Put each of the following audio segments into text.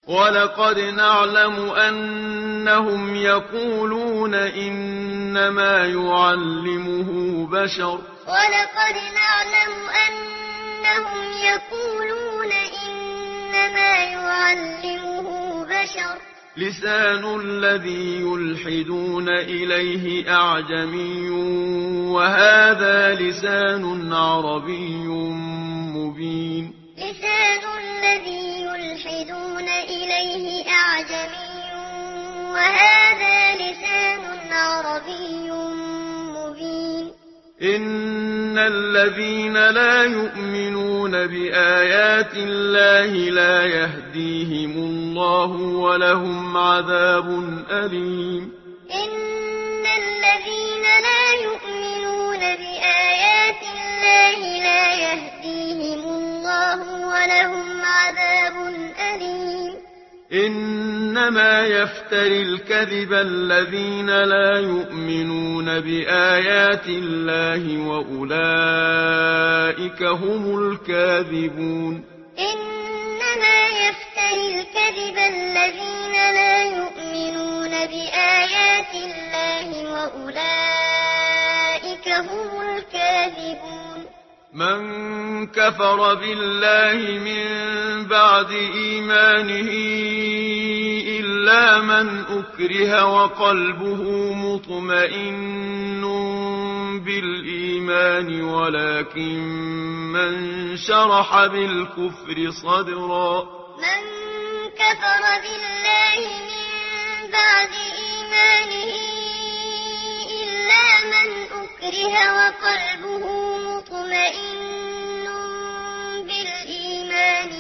ولقد نعلم أنهم يقولون إنما يعلمه بشر ولقد نعلم أنهم يقولون إنما يعلمه بشر لسان الذي يلحدون إليه أعجمي وهذا لسان عربي مبين لسان الذي يلحدون إليه أعجمي وهذا لسان عربي مبين إن الذين لا يؤمنون بآيات الله لا يهديهم الله ولهم عذاب أليم إن الذين لا يؤمنون بآيات الله لا يهديهم الله ولهم عذاب أليم إنما يفتري الكذب الذين لا يؤمنون بآيات الله وأولئك هم الكاذبون إنما يفتري الكذب الذين لا يؤمنون بآيات الله وأولئك هم الكاذبون من كفر بالله من بعد إيمانه إلا من أكره وقلبه مطمئن بالإيمان ولكن من شرح بالكفر صدرا من كفر بالله من بعد إيمانه إلا من أكره وقلبه مطمئن بالإيمان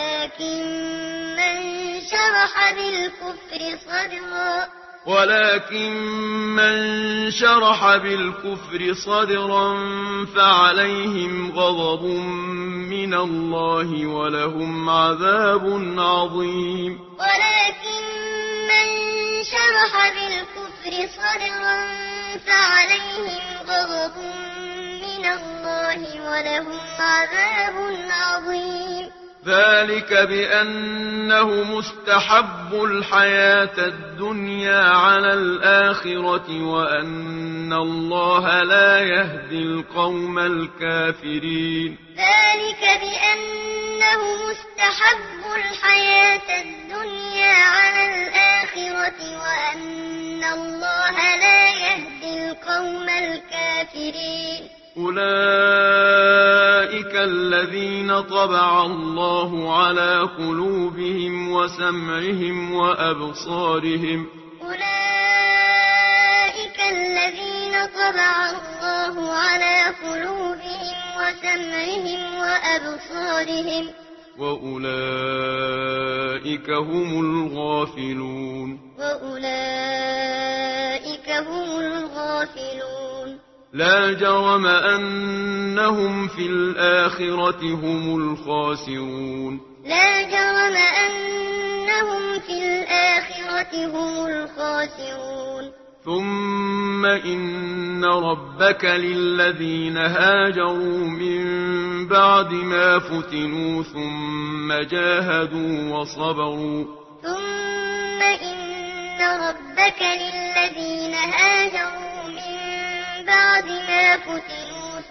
ولكن من شرح بالكفر صدرا فعليهم غضب من الله ولهم عذاب عظيم ولكن من شرح بالكفر صدرا فعليهم غضب من الله ولهم عذاب عظيم ذلك بأنه مستحب الحياة الدنيا على الآخرة وأن الله لا يهدي القوم الكافرين ذلك بأنه مستحب الحياة الدنيا على الآخرة وأن الله لا يهدي القوم الكافرين أولئك الذين طبع الله على قلوبهم وسمعهم وأبصارهم أولئك الذين طبع الله على قلوبهم وسمعهم وأبصارهم وأولئك هم الغافلون وأولئك هم الغافلون لا جرم أنهم في الآخرة هم الخاسرون لا جرم أنهم في الآخرة هم الخاسرون ثم إن ربك للذين هاجروا من بعد ما فتنوا ثم جاهدوا وصبروا ثم إن ربك للذين هاجروا من بعد ما فتنوا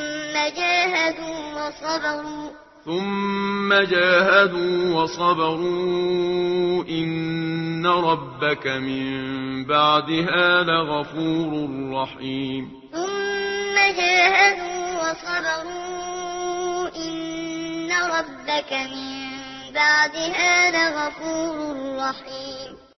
ثم جاهدوا وصبروا إن ربك من بعدها لغفور رحيم ثم جاهدوا وصبروا إن ربك من بعدها لغفور رحيم